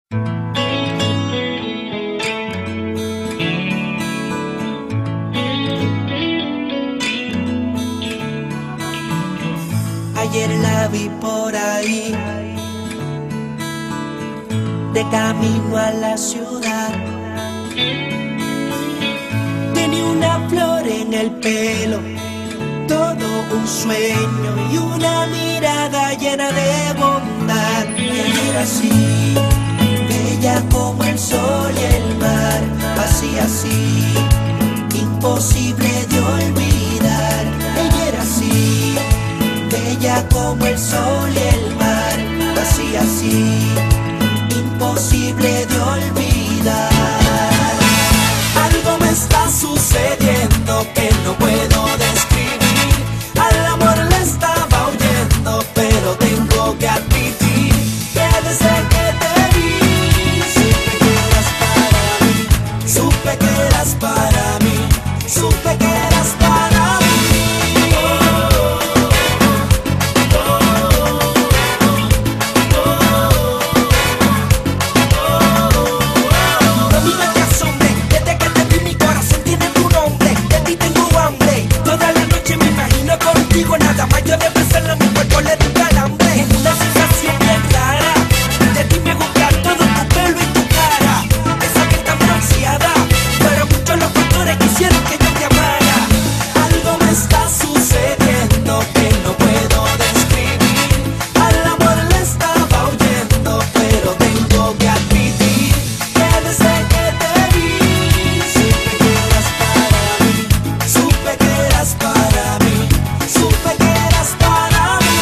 Ayer la vi por ahí, de camino a la ciudad. Tenía una flor en el pelo, todo un sueño y una mirada llena de bondad. Ella era así, bella como el sol y el mar, así, así, imposible de olvidar. Ella era así, bella como el sol y el mar, así, así, imposible de olvidar. Algo me está sucediendo que no puedo describir. Al amor le estaba huyendo, pero tengo que admitir que desde que te vi supe que eras para mí, supe que eras para mí. Nada más yo de pensarlo a mi cuerpo le da un calambre. Es una sensación bien rara. De ti me gusta todo tu pelo y tu cara. Esa piel tan bronceada. Pero muchos los factores quisieron que yo te amara. Algo me está sucediendo que no puedo describir. Al amor le estaba huyendo, pero tengo que admitir que desde que te vi supe que eras para mí, supe que eras para mí, supe que eras para mí.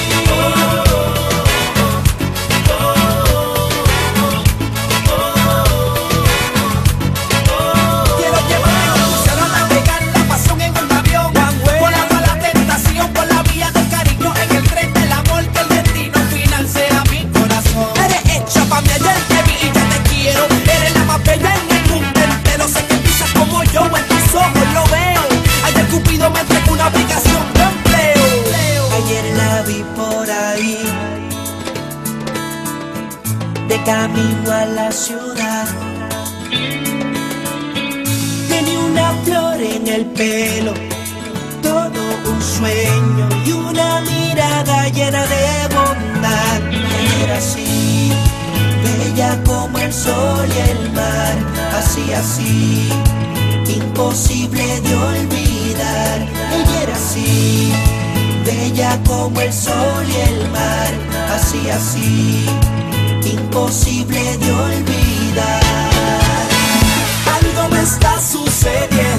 Quiero llevarte a navegar la pasión en un avión, volando la tentación por la vía del cariño, en el tren del amor, que el destino final sea mi corazón. Eres hecha pa' mí, ayer te vi y ya te quiero. Eres la más bella en el mundo entero. Sé que piensas como yo, en tus ojos lo veo. Ayer Cupido me entregó una aplicación de empleo. Ayer la vi por ahí, de camino a la ciudad. Tenía una flor en el pelo, todo un sueño y una mirada llena de bondad. Ella era así, bella como el sol y el mar, así, así, imposible de olvidar. Ella era así, bella como el sol y el mar, así, así, imposible de olvidar. Algo me está sucediendo